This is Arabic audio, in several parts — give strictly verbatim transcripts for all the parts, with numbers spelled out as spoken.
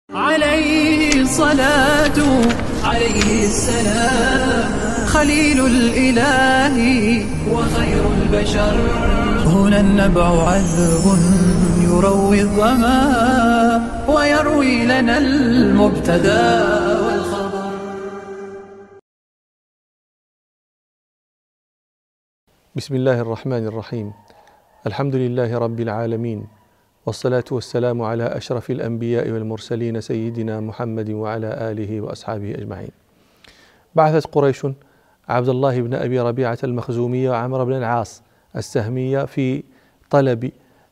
عليه الصلاة عليه السلام خليل الإله وخير البشر. هنا النبع عذب يروي الظما ويروي لنا المبتدا والخبر. بسم الله الرحمن الرحيم. الحمد لله رب العالمين، والصلاة والسلام على أشرف الأنبياء والمرسلين سيدنا محمد وعلى آله وأصحابه أجمعين. بعثت قريش عبد الله بن أبي ربيعة المخزومية وعمرو بن العاص السهمية في طلب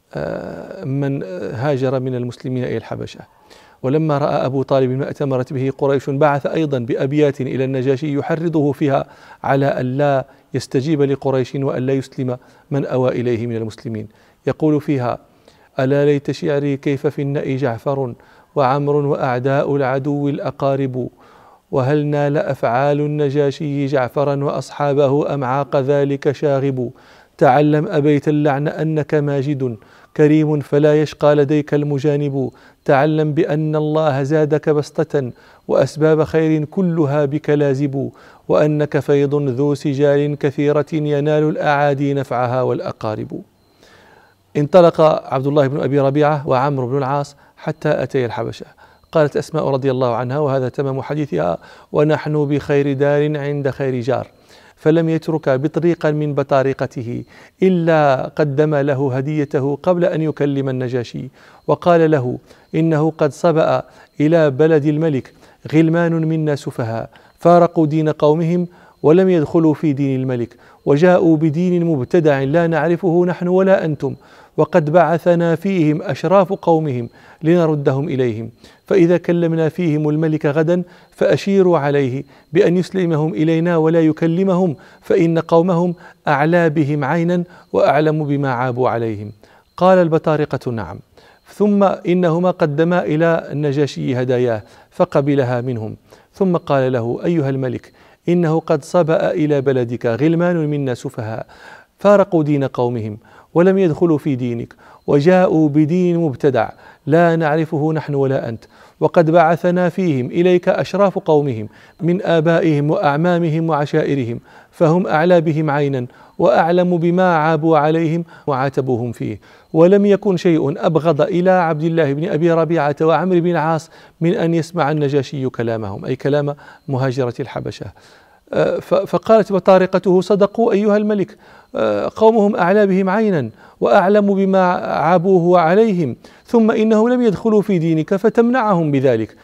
من هاجر من المسلمين إلى الحبشة، ولما رأى أبو طالب ما أتمرت به قريش بعث أيضا بأبيات إلى النجاشي يحرضه فيها على أن لا يستجيب لقريش وأن لا يسلم من أوى إليه من المسلمين. يقول فيها: ألا ليت شعري كيف في النأي جعفر وعمر وأعداء العدو الأقارب، وهل نال أفعال النجاشي جعفرا وأصحابه أم عاق ذلك شاغب. تعلم أبيت اللعن أنك ماجد كريم فلا يشقى لديك المجانب. تعلم بأن الله زادك بسطة وأسباب خير كلها بك لازب، وأنك فيض ذو سجال كثيرة ينال الأعادي نفعها والأقارب. انطلق عبد الله بن أبي ربيعة وعمرو بن العاص حتى أتي الحبشة. قالت أسماء رضي الله عنها، وهذا تمام حديثها: ونحن بخير دار عند خير جار، فلم يترك بطريقا من بطارقته إلا قدم له هديته قبل أن يكلم النجاشي، وقال له: إنه قد صبأ إلى بلد الملك غلمان منا سفهاء فارقوا دين قومهم ولم يدخلوا في دين الملك، وجاءوا بدين مبتدع لا نعرفه نحن ولا أنتم، وقد بعثنا فيهم أشراف قومهم لنردهم إليهم، فإذا كلمنا فيهم الملك غدا فأشيروا عليه بأن يسلمهم إلينا ولا يكلمهم، فإن قومهم أعلى بهم عينا وأعلم بما عابوا عليهم. قال البطارقة: نعم. ثم إنهما قدما إلى النجاشي هداياه فقبلها منهم، ثم قال له: أيها الملك، إنه قد صبأ إلى بلدك غلمان منا سفهاء فارقوا دين قومهم ولم يدخلوا في دينك، وجاءوا بدين مبتدع لا نعرفه نحن ولا أنت، وقد بعثنا فيهم إليك أشراف قومهم من آبائهم وأعمامهم وعشائرهم، فهم أعلى بهم عينا وأعلم بما عابوا عليهم وعاتبوهم فيه، ولم يكن شيء أبغض إلى عبد الله بن أبي ربيعة وعمرو بن العاص من أن يسمع النجاشي كلامهم، أي كلام مهاجرة الحبشة. فقالت بطارقته: صدقوا أيها الملك، قومهم أعلى بهم عينا وأعلم بما عابوه عليهم، ثم إنهم لم يدخلوا في دينك فتمنعهم بذلك،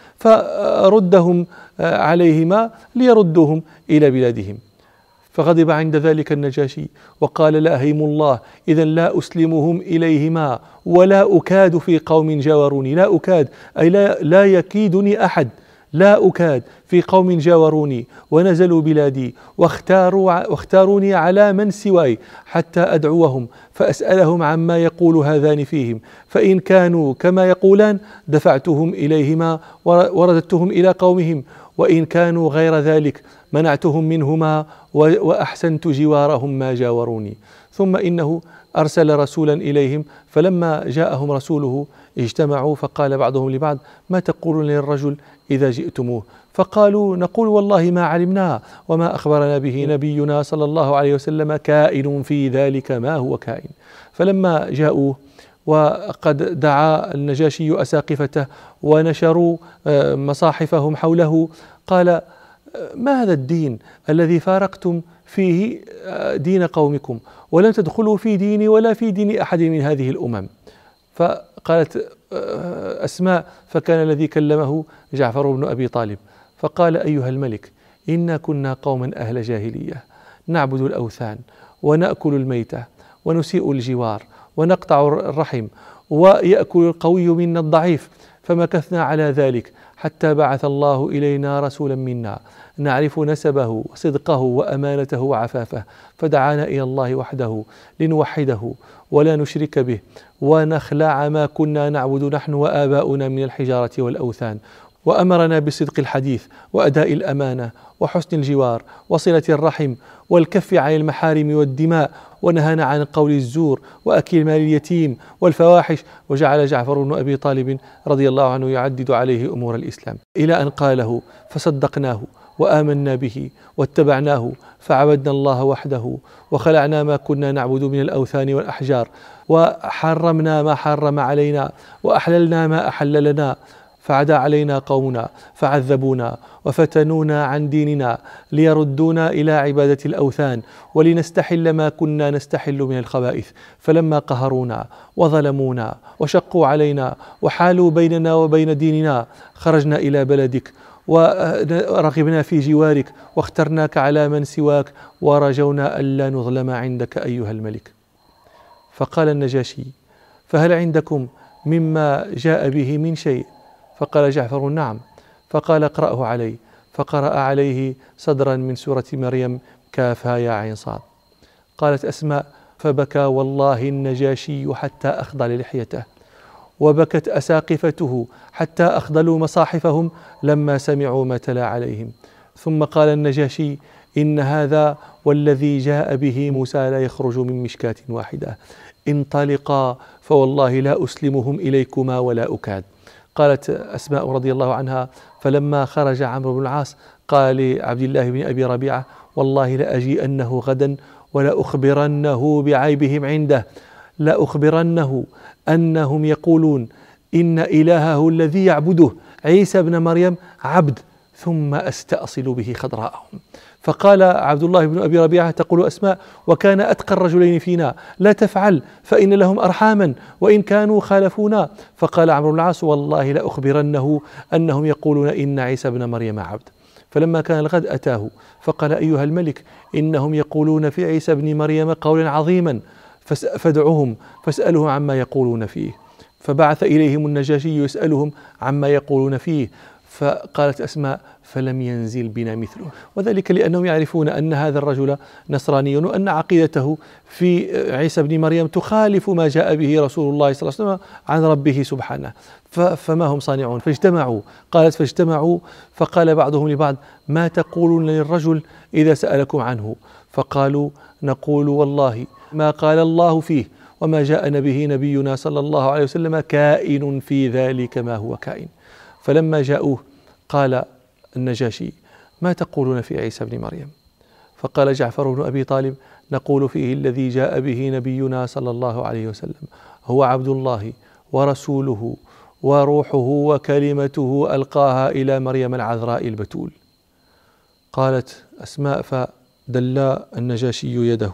فردهم عليهما ليردوهم إلى بلادهم. فغضب عند ذلك النجاشي وقال: لا هيم الله، إذا لا أسلمهم إليهما ولا أكاد في قوم جاوروني. لا أكاد أي لا, لا يكيدني أحد، لا أكاد في قوم جاوروني ونزلوا بلادي واختاروا واختاروني على من سواي حتى أدعوهم فأسألهم عما يقول هذان فيهم، فإن كانوا كما يقولان دفعتهم إليهما ورددتهم إلى قومهم، وإن كانوا غير ذلك منعتهم منهما وأحسنت جوارهم ما جاوروني. ثم إنه أرسل رسولا إليهم، فلما جاءهم رسوله اجتمعوا فقال بعضهم لبعض: ما تقولون للرجل إذا جئتموه؟ فقالوا: نقول والله ما علمنا وما أخبرنا به نبينا صلى الله عليه وسلم كائن في ذلك ما هو كائن. فلما جاءوه وقد دعا النجاشي أساقفته ونشروا مصاحفهم حوله، قال: ما هذا الدين الذي فارقتم فيه دين قومكم ولم تدخلوا في ديني ولا في دين أحد من هذه الأمم؟ فقالت أسماء: فكان الذي كلمه جعفر بن أبي طالب، فقال: أيها الملك، إنا كنا قوما أهل جاهلية نعبد الأوثان ونأكل الميتة ونسيء الجوار ونقطع الرحم ويأكل القوي منا الضعيف، فمكثنا على ذلك حتى بعث الله إلينا رسولا منا نعرف نسبه وصدقه وأمانته وعفافه، فدعانا إلى الله وحده لنوحده ولا نشرك به ونخلع ما كنا نعبد نحن وآباؤنا من الحجارة والأوثان، وأمرنا بصدق الحديث وأداء الأمانة وحسن الجوار وصلة الرحم والكف عن المحارم والدماء، ونهانا عن قول الزور وأكل مال اليتيم والفواحش. وجعل جعفر بن أبي طالب رضي الله عنه يعدد عليه أمور الإسلام إلى أن قاله فصدقناه وآمنا به واتبعناه، فعبدنا الله وحده وخلعنا ما كنا نعبد من الأوثان والأحجار، وحرمنا ما حرم علينا وأحللنا ما أحل لنا، فعدا علينا قومنا فعذبونا وفتنونا عن ديننا ليردونا إلى عبادة الأوثان ولنستحل ما كنا نستحل من الخبائث، فلما قهرونا وظلمونا وشقوا علينا وحالوا بيننا وبين ديننا خرجنا إلى بلدك ورغبنا في جوارك واخترناك على من سواك ورجونا ألا نظلم عندك أيها الملك. فقال النجاشي: فهل عندكم مما جاء به من شيء؟ فقال جعفر: نعم. فقال: اقرأه علي. فقرأ عليه صدرا من سورة مريم كافها يا عين صاد. قالت أسماء: فبكى والله النجاشي حتى أخضل لحيته، وبكت أساقفته حتى أخضلوا مصاحفهم لما سمعوا ما تلا عليهم. ثم قال النجاشي: إن هذا والذي جاء به موسى لا يخرج من مشكاة واحدة، انطلقا فوالله لا أسلمهم إليكما ولا أكاد. قالت أسماء رضي الله عنها: فلما خرج عمرو بن العاص قال لعبد الله بن أبي ربيعة: والله لأجيئنه غدا ولأخبرنه بعيبهم عنده، لأخبرنه أنهم يقولون إن إلهه الذي يعبده عيسى بن مريم عبد، ثم أستأصل به خضراءهم. فقال عبد الله بن أبي ربيعة: تقول أسماء: وكان أتقى الرجلين فينا، لا تفعل فإن لهم أرحاما وإن كانوا خالفونا. فقال عمرو بن العاص: والله لأخبرنه أنهم يقولون إن عيسى بن مريم عبد. فلما كان الغد أتاه فقال: أيها الملك، إنهم يقولون في عيسى بن مريم قولا عظيما، فادعهم فاسألهم عما يقولون فيه. فبعث إليهم النجاشي يسألهم عما يقولون فيه. فقالت أسماء: فلم ينزل بنا مثله، وذلك لأنهم يعرفون أن هذا الرجل نصراني وأن عقيدته في عيسى بن مريم تخالف ما جاء به رسول الله صلى الله عليه وسلم عن ربه سبحانه، فما هم صانعون. فاجتمعوا. قالت: فاجتمعوا فقال بعضهم لبعض: ما تقولون للرجل إذا سألكم عنه؟ فقالوا: نقول والله ما قال الله فيه وما جاءنا به نبينا صلى الله عليه وسلم كائن في ذلك ما هو كائن. فلما جاءوه قال النجاشي: ما تقولون في عيسى بن مريم؟ فقال جعفر بن أبي طالب: نقول فيه الذي جاء به نبينا صلى الله عليه وسلم هو عبد الله ورسوله وروحه وكلمته ألقاها إلى مريم العذراء البتول. قالت أسماء: فدلى النجاشي يده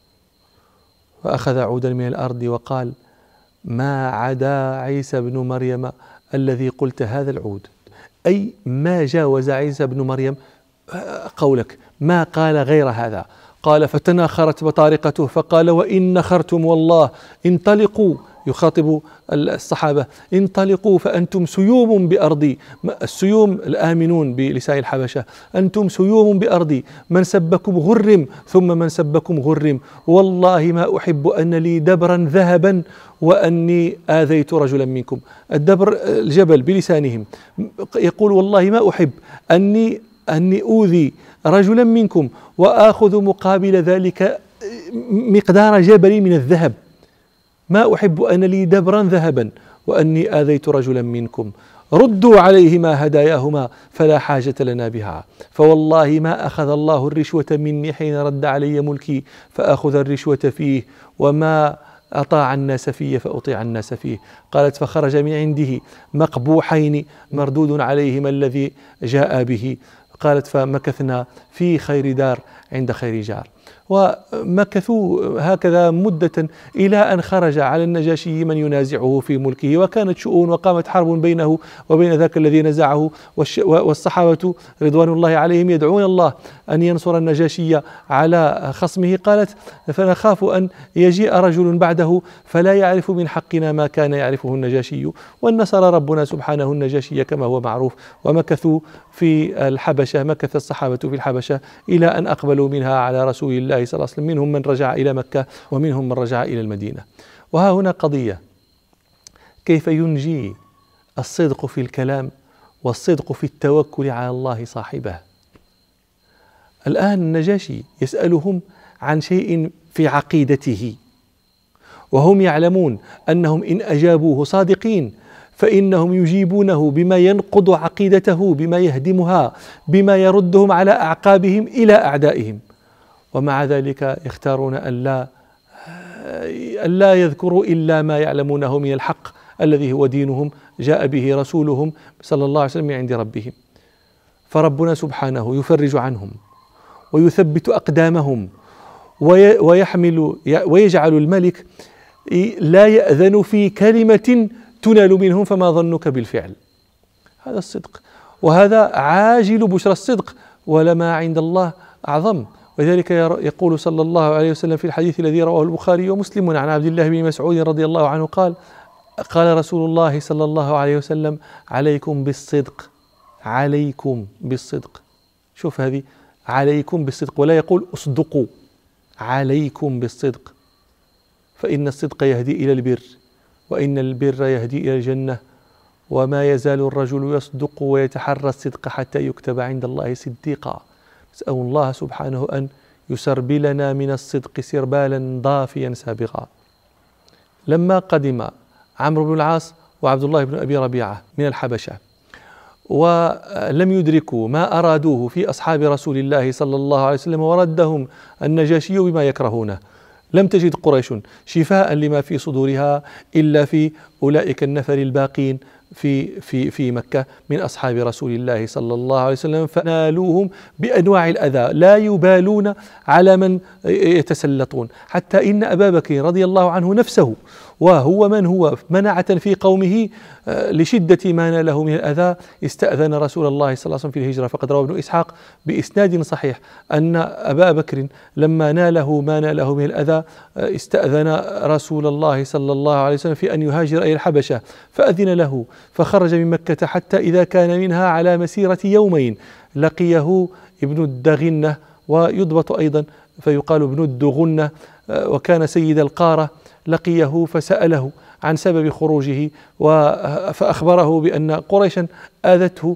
فأخذ عودا من الأرض وقال: ما عدا عيسى بن مريم الذي قلت هذا العود، أي ما جاوز عيسى بن مريم قولك، ما قال غير هذا. قال: فتناخرت بطارقته فقال: وإن نخرتم والله انطلقوا، يخاطب الصحابة: انطلقوا فأنتم سيوم بأرضي. السيوم الآمنون بلسان الحبشة: أنتم سيوم بأرضي، من سبكم غرم ثم من سبكم غرم، والله ما أحب أن لي دبرا ذهبا وأني آذيت رجلا منكم. الدبر الجبل بلسانهم، يقول: والله ما أحب أني أني أوذي رجلا منكم وآخذ مقابل ذلك مقدار جبل من الذهب، ما أحب أن لي دبرا ذهبا وأني آذيت رجلا منكم، ردوا عليهما هداياهما فلا حاجة لنا بها، فوالله ما أخذ الله الرشوة مني حين رد علي ملكي فأخذ الرشوة فيه، وما أطاع الناس فيه فأطيع الناس فيه. قالت: فخرج من عنده مقبوحين مردود عليهما الذي جاء به. قالت: فمكثنا في خير دار عند خير جار. ومكثوا هكذا مدة إلى أن خرج على النجاشي من ينازعه في ملكه، وكانت شؤون وقامت حرب بينه وبين ذاك الذي نزعه، والصحابة رضوان الله عليهم يدعون الله أن ينصر النجاشي على خصمه. قالت: فنخاف أن يجيء رجل بعده فلا يعرف من حقنا ما كان يعرفه النجاشي، والنصر ربنا سبحانه النجاشي كما هو معروف. ومكثوا في الحبشة، مكث الصحابة في الحبشة إلى أن أقبلوا منها على رسول الله صلى الله عليه وسلم، منهم من رجع إلى مكة ومنهم من رجع إلى المدينة. وها هنا قضية: كيف ينجي الصدق في الكلام والصدق في التوكل على الله صاحبه. الآن النجاشي يسألهم عن شيء في عقيدته، وهم يعلمون أنهم إن أجابوه صادقين فإنهم يجيبونه بما ينقض عقيدته، بما يهدمها، بما يردهم على أعقابهم إلى أعدائهم. ومع ذلك يختارون أن لا, أن لا يذكروا إلا ما يعلمونه من الحق الذي هو دينهم جاء به رسولهم صلى الله عليه وسلم من عند ربهم. فربنا سبحانه يفرج عنهم ويثبت أقدامهم ويحمل ويجعل الملك لا يأذن في كلمة تنال منهم، فما ظنك بالفعل. هذا الصدق، وهذا عاجل بشرى الصدق، ولما عند الله أعظم. ولذلك يقول صلى الله عليه وسلم في الحديث الذي رواه البخاري ومسلم عن عبد الله بن مسعود رضي الله عنه قال: قال رسول الله صلى الله عليه وسلم: عليكم بالصدق، عليكم بالصدق. شوف هذه، عليكم بالصدق، ولا يقول اصدقوا، عليكم بالصدق، فإن الصدق يهدي إلى البر، وإن البر يهدي إلى الجنة، وما يزال الرجل يصدق ويتحرى الصدق حتى يكتب عند الله صديقا. نسأل الله سبحانه أن يسربلنا من الصدق سربالا ضافيا سابقا. لما قدم عمرو بن العاص وعبد الله بن أبي ربيعة من الحبشة ولم يدركوا ما أرادوه في أصحاب رسول الله صلى الله عليه وسلم، وردهم النجاشي بما يكرهونه، لم تجد قريش شفاء لما في صدورها إلا في أولئك النفر الباقين في في في مكة من أصحاب رسول الله صلى الله عليه وسلم، فنالوهم بأنواع الأذى، لا يبالون على من يتسلطون، حتى إن أبا بكر رضي الله عنه نفسه، وهو من هو منعة في قومه لشدة ما ناله من الأذى، استأذن رسول الله صلى الله عليه وسلم في الهجرة. فقد روى ابن إسحاق بإسناد صحيح أن أبا بكر لما ناله ما ناله من الأذى استأذن رسول الله صلى الله عليه وسلم في أن يهاجر إلى الحبشة، فأذن له، فخرج من مكة حتى إذا كان منها على مسيرة يومين لقيه ابن الدغنة، ويضبط أيضا فيقال ابن الدغنة، وكان سيد القارة، لقيه فسأله عن سبب خروجه، فأخبره بأن قريشا آذته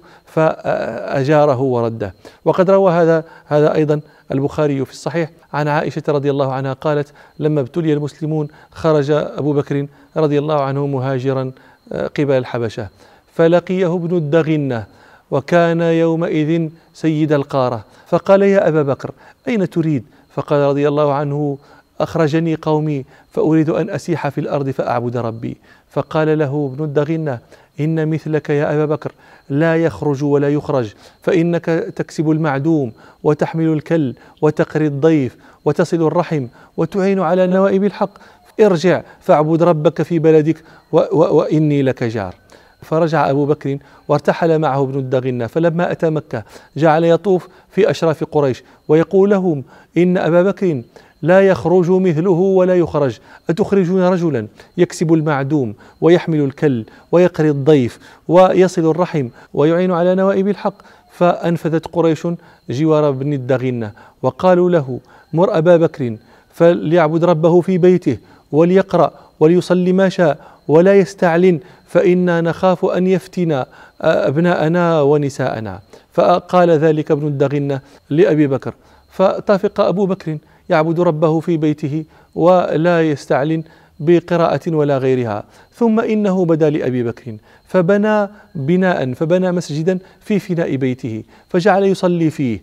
فأجاره ورده. وقد روى هذا هذا أيضا البخاري في الصحيح عن عائشة رضي الله عنها قالت: لما ابتلي المسلمون خرج أبو بكر رضي الله عنه مهاجرا قبل الحبشة، فلقيه ابن الدغنة وكان يومئذ سيد القارة، فقال: يا أبا بكر أين تريد؟ فقال رضي الله عنه: أخرجني قومي فأريد أن أسيح في الأرض فأعبد ربي. فقال له ابن الدغنة: إن مثلك يا أبا بكر لا يخرج ولا يخرج، فإنك تكسب المعدوم وتحمل الكل وتقري الضيف وتصل الرحم وتعين على نوائب الحق، ارجع فاعبد ربك في بلدك و و وإني لك جار. فرجع أبو بكر وارتحل معه ابن الدغنة، فلما أتى مكة جعل يطوف في أشراف قريش ويقول لهم: إن أبا بكر لا يخرج مثله ولا يخرج، أتخرجون رجلا يكسب المعدوم ويحمل الكل ويقري الضيف ويصل الرحم ويعين على نوائب الحق؟ فأنفذت قريش جوار ابن الدغنة وقالوا له: مر أبا بكر فليعبد ربه في بيته وليقرأ وليصلي ما شاء ولا يستعلن، فإنا نخاف أن يفتن أبناءنا ونساءنا. فقال ذلك ابن الدغنة لأبي بكر، فطافق أبو بكر يعبد ربه في بيته ولا يستعلن بقراءة ولا غيرها. ثم إنه بدا لأبي بكر فبنى بناء فبنى مسجدا في فناء بيته فجعل يصلي فيه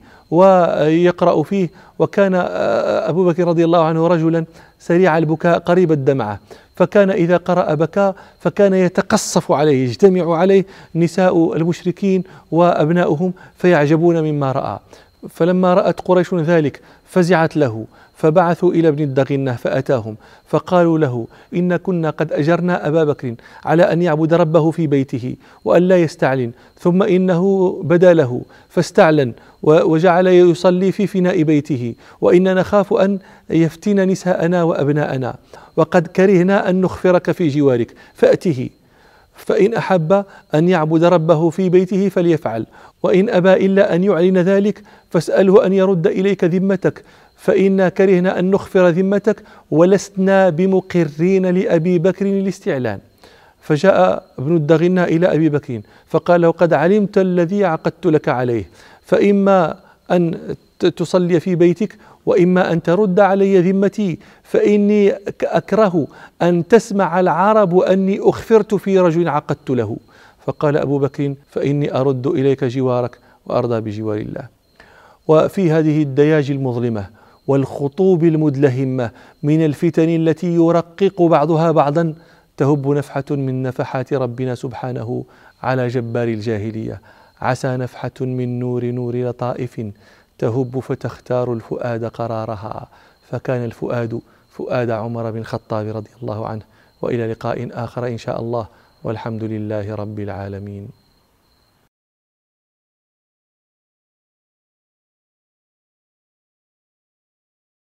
ويقرأ فيه. وكان أبو بكر رضي الله عنه رجلا سريع البكاء قريب الدمعة، فكان إذا قرأ بكى، فكان يتقصف عليه، يجتمع عليه نساء المشركين وأبناؤهم فيعجبون مما رأى. فلما رأت قريش ذلك فزعت له، فبعثوا إلى ابن الدغنة فأتاهم فقالوا له: إن كنا قد أجرنا أبا بكر على أن يعبد ربه في بيته وأن لا يستعلن، ثم إنه بدا له فاستعلن وجعل يصلي في فناء بيته، وإننا نخاف أن يفتن نساءنا وأبناءنا، وقد كرهنا أن نخفرك في جوارك، فأته، فإن أحب أن يعبد ربه في بيته فليفعل، وإن أبى إلا أن يعلن ذلك فاسأله أن يرد إليك ذمتك، فإنا كرهنا أن نخفر ذمتك ولسنا بمقرين لأبي بكر الاستعلان. فجاء ابن الدغنة إلى أبي بكر فقال له: قد علمت الذي عقدت لك عليه، فإما أن تصلي في بيتك وإما أن ترد علي ذمتي، فإني أكره أن تسمع العرب أني أخفرت في رجل عقدت له. فقال أبو بكر: فإني أرد إليك جوارك وأرضى بجوار الله. وفي هذه الدياج المظلمة والخطوب المدلهمة من الفتن التي يرقق بعضها بعضا تهب نفحة من نفحات ربنا سبحانه على جبار الجاهلية. عسى نفحة من نور نور لطائف تهب فتختار الفؤاد قرارها، فكان الفؤاد فؤاد عمر بن الخطاب رضي الله عنه. وإلى لقاء آخر إن شاء الله، والحمد لله رب العالمين.